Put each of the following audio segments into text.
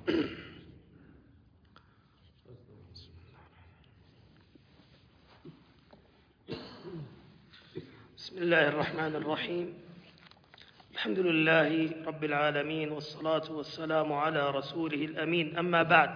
بسم الله الرحمن الرحيم. الحمد لله رب العالمين، والصلاة والسلام على رسوله الأمين، أما بعد.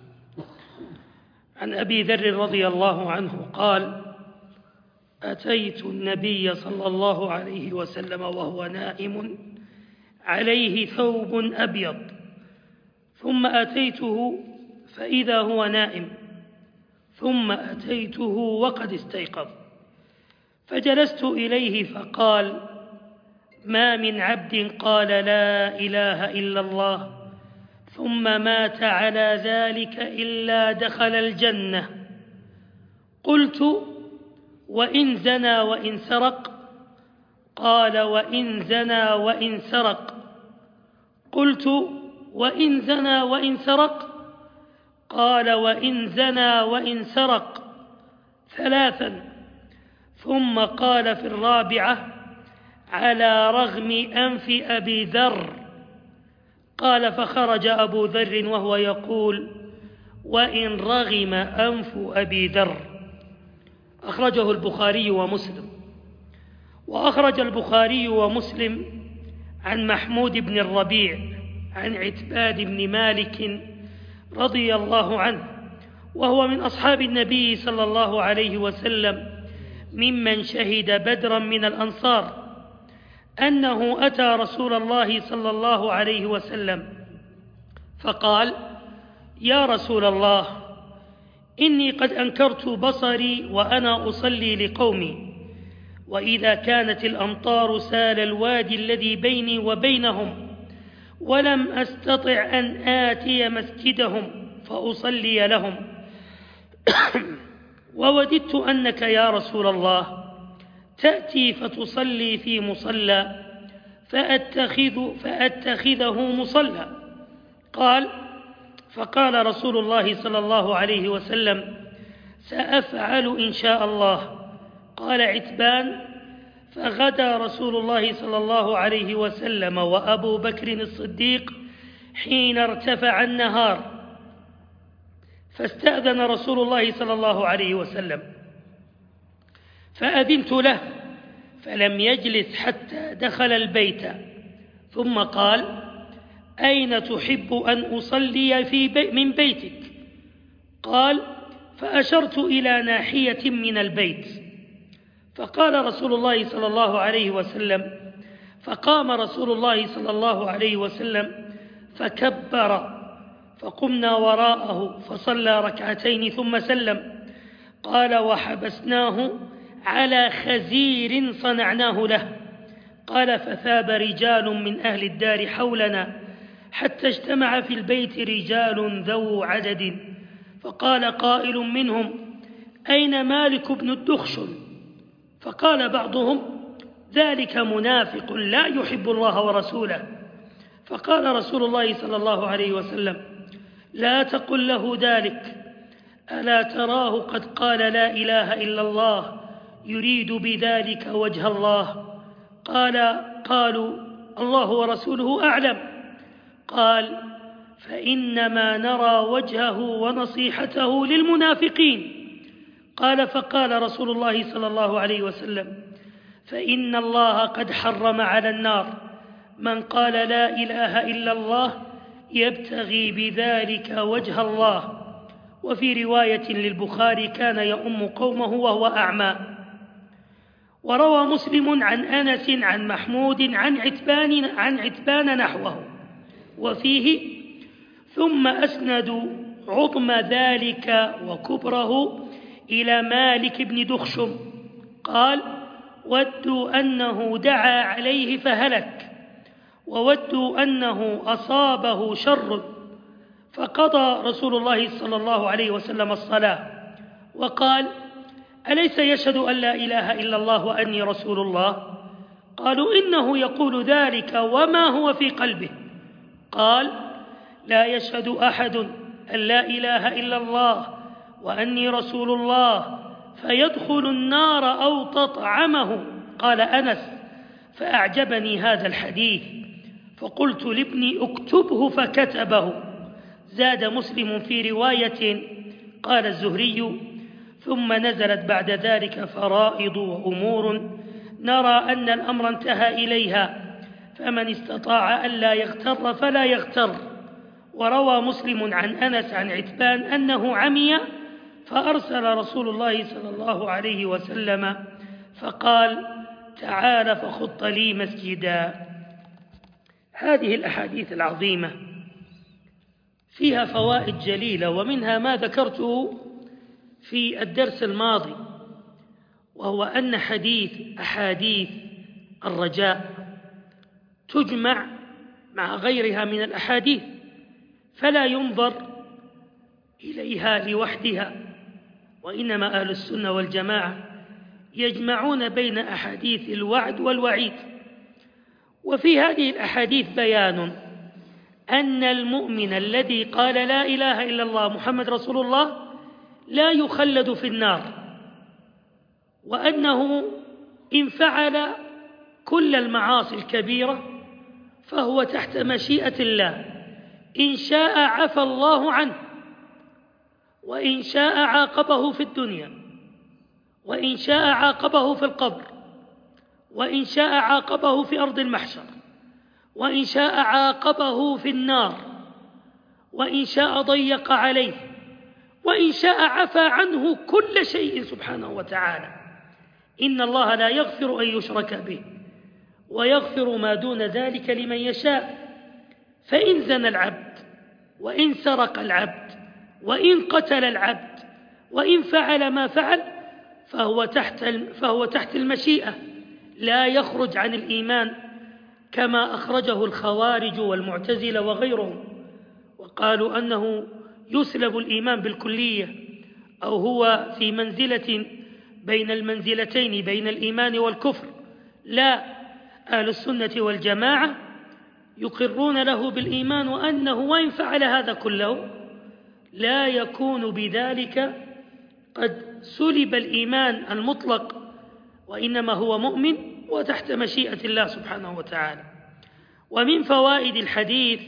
عن أبي ذر رضي الله عنه قال: أتيت النبي صلى الله عليه وسلم وهو نائم عليه ثوب أبيض، ثم أتيته فإذا هو نائم، ثم أتيته وقد استيقظ، فجلست إليه فقال: ما من عبد قال لا إله إلا الله ثم مات على ذلك إلا دخل الجنة. قلت: وإن زنى وإن سرق؟ قال: وإن زنى وإن سرق. قلت: وإن زنى وإن سرق؟ قال: وإن زنى وإن سرق. ثلاثا، ثم قال في الرابعة: على رغم أنف أبي ذر. قال: فخرج أبو ذر وهو يقول: وإن رغم أنف أبي ذر. أخرجه البخاري ومسلم. وأخرج البخاري ومسلم عن محمود بن الربيع عن عتبان بن مالك رضي الله عنه، وهو من أصحاب النبي صلى الله عليه وسلم ممن شهد بدرا من الأنصار، أنه أتى رسول الله صلى الله عليه وسلم فقال: يا رسول الله، إني قد أنكرت بصري وأنا أصلي لقومي، وإذا كانت الأمطار سال الوادي الذي بيني وبينهم، ولم أستطع أن آتي مسجدهم فأصلي لهم، ووددت أنك يا رسول الله تأتي فتصلي في مصلى فأتخذه مصلى. فقال رسول الله صلى الله عليه وسلم: سأفعل إن شاء الله. قال عتبان: فغدا رسول الله صلى الله عليه وسلم وأبو بكر الصديق حين ارتفع النهار، فاستأذن رسول الله صلى الله عليه وسلم، فأذنت له، فلم يجلس حتى دخل البيت، ثم قال: أين تحب أن أصلي من بيتك؟ قال: فأشرت إلى ناحية من البيت. فقال رسول الله صلى الله عليه وسلم، فقام رسول الله صلى الله عليه وسلم فكبر، فقمنا وراءه فصلى ركعتين ثم سلم. قال: وحبسناه على خزير صنعناه له. قال: فثاب رجال من أهل الدار حولنا حتى اجتمع في البيت رجال ذو عدد، فقال قائل منهم: أين مالك بن الدخشن؟ فقال بعضهم: ذلك منافق لا يحب الله ورسوله. فقال رسول الله صلى الله عليه وسلم: لا تقل له ذلك، ألا تراه قد قال لا إله إلا الله يريد بذلك وجه الله؟ قالوا: الله ورسوله أعلم. قال: فإنما نرى وجهه ونصيحته للمنافقين. قال: فقال رسول الله صلى الله عليه وسلم: فإن الله قد حرم على النار من قال لا إله إلا الله يبتغي بذلك وجه الله. وفي رواية للبخاري: كان يؤم قومه وهو أعمى. وروى مسلم عن أنس عن محمود عن عتبان نحوه، وفيه: ثم أسندوا عظم ذلك وكبره إلى مالك بن دخشم. قال: ودوا أنه دعا عليه فهلك، وودوا أنه أصابه شر. فقضى رسول الله صلى الله عليه وسلم الصلاة وقال: أليس يشهد أن لا إله إلا الله وأني رسول الله؟ قالوا: إنه يقول ذلك وما هو في قلبه. قال: لا يشهد أحد أن لا إله إلا الله وأني رسول الله فيدخل النار أو تطعمه. قال أنس: فأعجبني هذا الحديث، فقلت لابني اكتبه فكتبه، زاد مسلم في رواية قال الزهري: ثم نزلت بعد ذلك فرائض وأمور نرى أن الأمر انتهى إليها، فمن استطاع ألا يغتر فلا يغتر. وروى مسلم عن أنس عن عتبان أنه عمي فأرسل رسول الله صلى الله عليه وسلم فقال: تعال فخط لي مسجدا. هذه الأحاديث العظيمة فيها فوائد جليلة، ومنها ما ذكرته في الدرس الماضي، وهو أن أحاديث الرجاء تجمع مع غيرها من الأحاديث، فلا ينظر إليها لوحدها، وإنما أهل السنة والجماعة يجمعون بين أحاديث الوعد والوعيد. وفي هذه الأحاديث بيان أن المؤمن الذي قال لا إله إلا الله محمد رسول الله لا يخلد في النار، وأنه إن فعل كل المعاصي الكبيرة فهو تحت مشيئة الله، إن شاء عفى الله عنه، وإن شاء عاقبه في الدنيا، وإن شاء عاقبه في القبر، وإن شاء عاقبه في أرض المحشر، وإن شاء عاقبه في النار، وإن شاء ضيق عليه، وإن شاء عفى عنه كل شيء سبحانه وتعالى. إن الله لا يغفر أن يشرك به ويغفر ما دون ذلك لمن يشاء. فإن زنى العبد، وإن سرق العبد، وإن قتل العبد، وإن فعل ما فعل فهو تحت المشيئة، لا يخرج عن الإيمان، كما أخرجه الخوارج والمعتزلة وغيرهم، وقالوا أنه يسلب الإيمان بالكلية، أو هو في منزلة بين المنزلتين بين الإيمان والكفر. لا، أهل السنة والجماعة يقرون له بالإيمان، وأنه وإن فعل هذا كله لا يكون بذلك قد سلب الإيمان المطلق، وإنما هو مؤمن وتحت مشيئة الله سبحانه وتعالى. ومن فوائد الحديث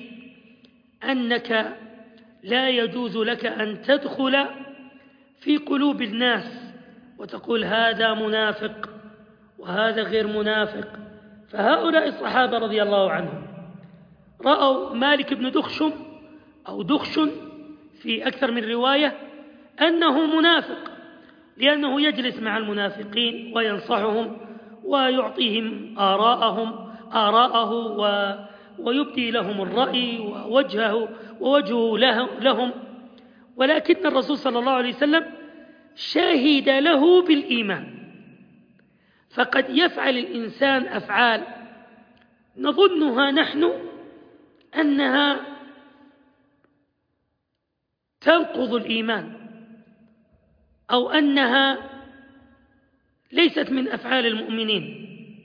أنك لا يجوز لك أن تدخل في قلوب الناس وتقول هذا منافق وهذا غير منافق. فهؤلاء الصحابة رضي الله عنهم رأوا مالك بن دخشم أو دخشن في أكثر من رواية أنه منافق، لأنه يجلس مع المنافقين وينصحهم ويعطيهم آراءه ويبدي لهم الرأي ووجهه لهم. ولكن الرسول صلى الله عليه وسلم شهد له بالإيمان. فقد يفعل الإنسان أفعال نظنها نحن أنها تنقض الإيمان، أو أنها ليست من أفعال المؤمنين،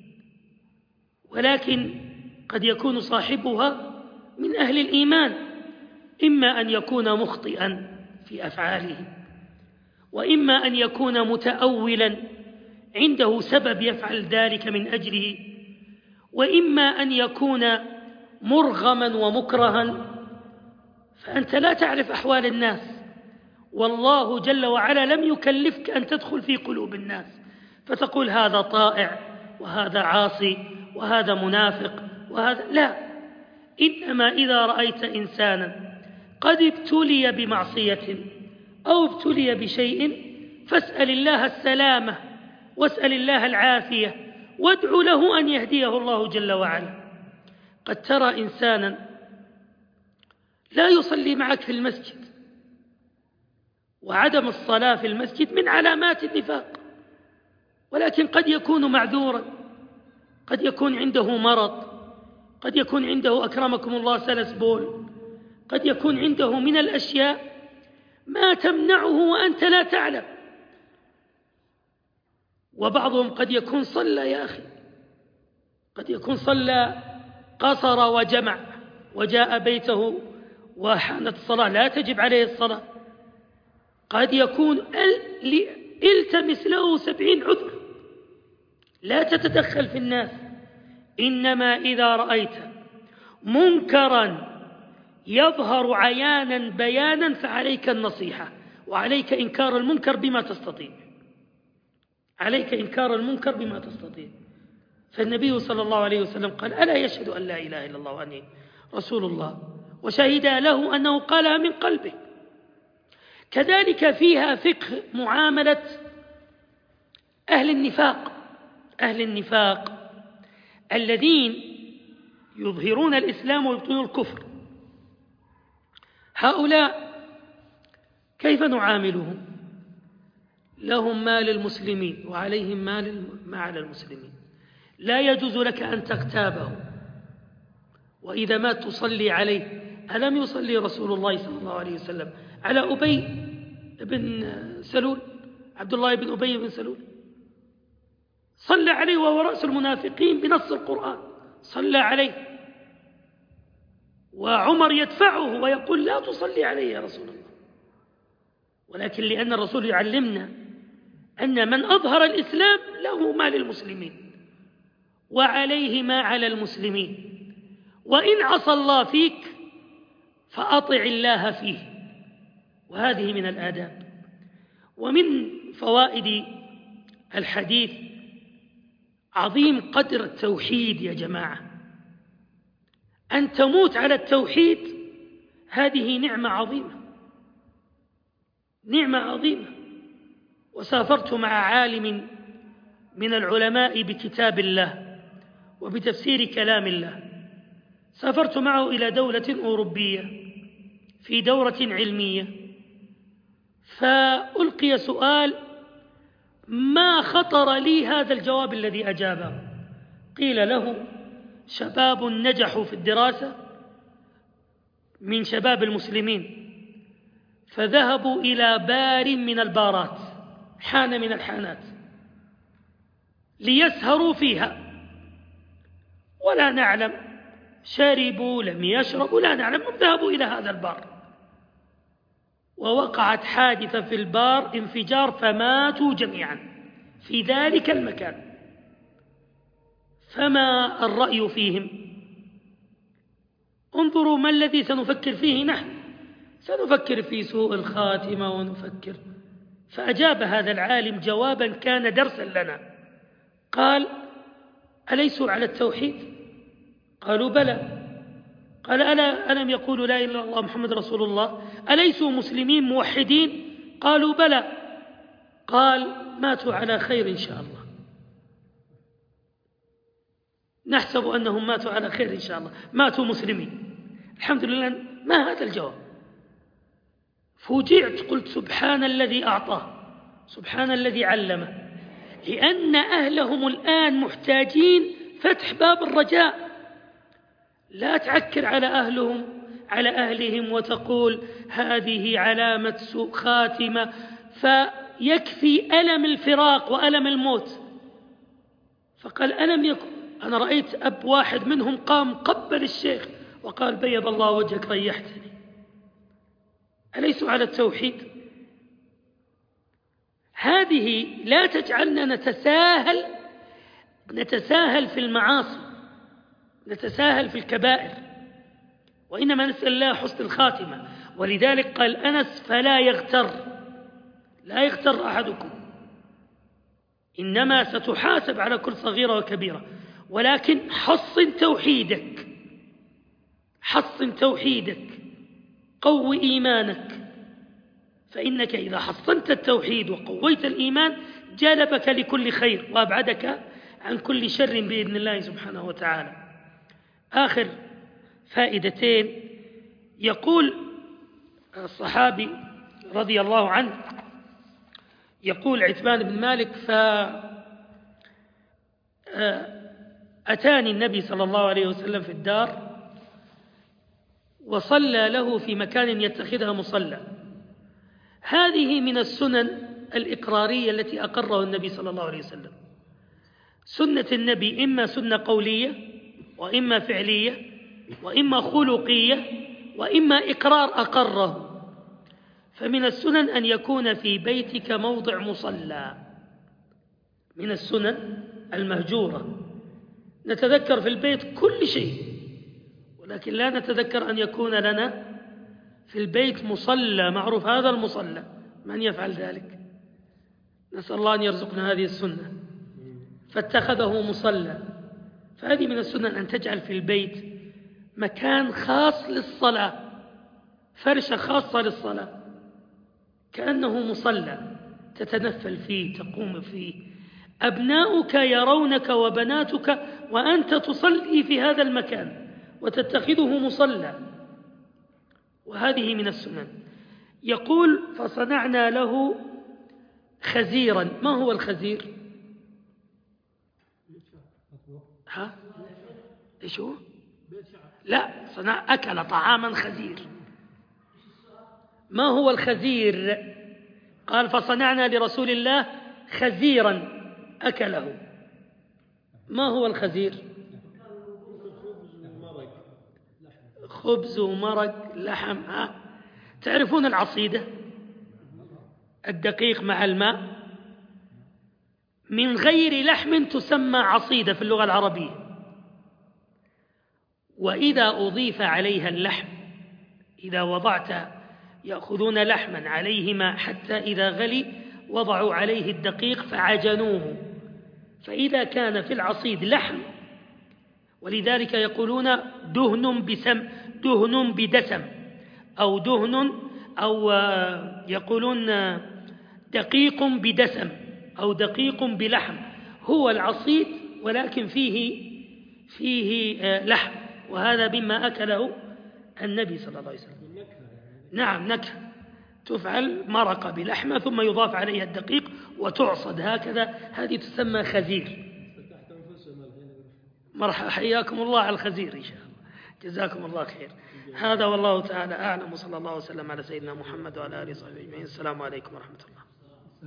ولكن قد يكون صاحبها من أهل الإيمان، إما أن يكون مخطئا في أفعاله، وإما أن يكون متأولا عنده سبب يفعل ذلك من أجله، وإما أن يكون مرغما ومكرها. فأنت لا تعرف أحوال الناس، والله جل وعلا لم يكلفك أن تدخل في قلوب الناس فتقول هذا طائع وهذا عاصي وهذا منافق وهذا لا. إنما إذا رأيت إنسانا قد ابتلي بمعصية أو ابتلي بشيء فاسأل الله السلامة واسأل الله العافية وادع له أن يهديه الله جل وعلا. قد ترى إنسانا لا يصلي معك في المسجد، وعدم الصلاة في المسجد من علامات النفاق، ولكن قد يكون معذورا، قد يكون عنده مرض، قد يكون عنده أكرمكم الله سلس بول، قد يكون عنده من الأشياء ما تمنعه وأنت لا تعلم. وبعضهم قد يكون صلى يا أخي، قد يكون صلى قصر وجمع وجاء بيته وحانت الصلاة لا تجب عليه الصلاة. قد يكون التمس له 70 عذر، لا تتدخل في الناس. إنما إذا رأيت منكرا يظهر عيانا بيانا فعليك النصيحة، وعليك إنكار المنكر بما تستطيع، عليك إنكار المنكر بما تستطيع. فالنبي صلى الله عليه وسلم قال: ألا يشهد أن لا إله إلا الله وأني رسول الله، وشهد له أنه قالها من قلبه. كذلك فيها فقه معاملة أهل النفاق، أهل النفاق الذين يظهرون الإسلام ويبطنون الكفر. هؤلاء كيف نعاملهم؟ لهم ما للمسلمين وعليهم ما على المسلمين. لا يجوز لك أن تغتابه، وإذا ما تصلي عليه. ألم يصلي رسول الله صلى الله عليه وسلم على أبي بن سلول، عبد الله بن أبي بن سلول؟ صلى عليه وهو رأس المنافقين بنص القرآن، صلى عليه، وعمر يدفعه ويقول: لا تصلي عليه يا رسول الله. ولكن لأن الرسول يعلمنا أن من أظهر الإسلام له ما للمسلمين وعليه ما على المسلمين، وإن عصى الله فيك فأطع الله فيه. وهذه من الآداب. ومن فوائد الحديث عظيم قدر التوحيد يا جماعة. أن تموت على التوحيد هذه نعمة عظيمة، نعمة عظيمة. وسافرت مع عالم من العلماء بكتاب الله وبتفسير كلام الله، سافرت معه إلى دولة أوروبية في دورة علمية، فألقي سؤال ما خطر لي هذا الجواب الذي أجابه. قيل له: شباب نجحوا في الدراسة من شباب المسلمين فذهبوا إلى بار من البارات، حانة من الحانات، ليسهروا فيها، ولا نعلم شربوا لم يشربوا، لا نعلم، هم ذهبوا إلى هذا البار، ووقعت حادثة في البار، انفجار، فماتوا جميعا في ذلك المكان. فما الرأي فيهم؟ انظروا ما الذي سنفكر فيه نحن، سنفكر في سوء الخاتمة ونفكر. فأجاب هذا العالم جوابا كان درسا لنا، قال: أليسوا على التوحيد؟ قالوا: بلى. قال: ألم يقولوا لا إله إلا الله محمد رسول الله؟ أليسوا مسلمين موحدين؟ قالوا: بلى. قال: ماتوا على خير إن شاء الله، نحسب أنهم ماتوا على خير إن شاء الله، ماتوا مسلمين الحمد لله. ما هذا الجواب؟ فوجئت، قلت: سبحان الذي أعطاه، سبحان الذي علمه، لأن أهلهم الآن محتاجين فتح باب الرجاء. لا تعكر على أهلهم وتقول هذه علامة سوء خاتمة، فيكفي ألم الفراق وألم الموت. فقال: ألم يكن، أنا رأيت أب واحد منهم قام قبل الشيخ وقال: بيض الله وجهك ريحتني. أليسوا على التوحيد؟ هذه لا تجعلنا نتساهل في المعاصي، نتساهل في الكبائر، وإنما نسأل الله حسن الخاتمة. ولذلك قال أنس: فلا لا يغتر أحدكم، إنما ستحاسب على كل صغيرة وكبيرة، ولكن حصن توحيدك، حصن توحيدك، قوي إيمانك، فإنك إذا حصنت التوحيد وقويت الإيمان جلبك لكل خير وأبعدك عن كل شر بإذن الله سبحانه وتعالى. آخر فائدتين، يقول الصحابي رضي الله عنه، يقول عتبان بن مالك: فأتاني النبي صلى الله عليه وسلم في الدار وصلى له في مكان يتخذها مصلى. هذه من السنن الإقرارية التي أقره النبي صلى الله عليه وسلم. سنة النبي إما سنة قولية، وإما فعلية، وإما خلقية، وإما إقرار أقره. فمن السنن أن يكون في بيتك موضع مصلى، من السنن المهجورة. نتذكر في البيت كل شيء، ولكن لا نتذكر أن يكون لنا في البيت مصلى معروف، هذا المصلى من يفعل ذلك؟ نسأل الله أن يرزقنا هذه السنة. فاتخذه مصلى. فهذه من السنة أن تجعل في البيت مكان خاص للصلاة، فرشة خاصة للصلاة كأنه مصلى تتنفل فيه، تقوم فيه. أبناؤك يرونك وبناتك وأنت تصلي في هذا المكان وتتخذه مصلى، وهذه من السنن. يقول فصنعنا له خزيرا. ما هو الخزير؟ ها؟ إيش هو؟ لا، أكل طعاما خزير. ما هو الخزير؟ قال فصنعنا لرسول الله خزيرا أكله. ما هو الخزير؟ خبز ومرق لحم. تعرفون العصيدة؟ الدقيق مع الماء من غير لحم تسمى عصيدة في اللغة العربية، وإذا أضيف عليها اللحم، إذا وضعت، يأخذون لحما عليه ماء حتى إذا غلي وضعوا عليه الدقيق فعجنوه، فإذا كان في العصيد لحم، ولذلك يقولون دهن بدسم، أو دهن، أو يقولون دقيق بدسم أو دقيق بلحم. هو العصيد ولكن فيه لحم، وهذا مما أكله النبي صلى الله عليه وسلم. نعم، نكهة تفعل مرقة بلحمة ثم يضاف عليها الدقيق وتعصد هكذا، هذه تسمى خزير. مرحبا، حياكم الله على الخزير إن شاء الله، جزاكم الله خير. هذا والله تعالى أعلم، وصلى الله وسلم على سيدنا محمد وعلى آله وصحبه أجمعين. السلام عليكم ورحمة الله.